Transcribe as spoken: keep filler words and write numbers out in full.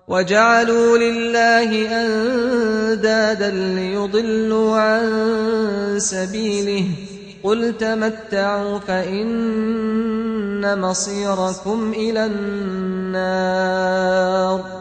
وجعلوا لله أندادا ليضلوا عن سبيله قل تمتعوا فإن مصيركم إلى النار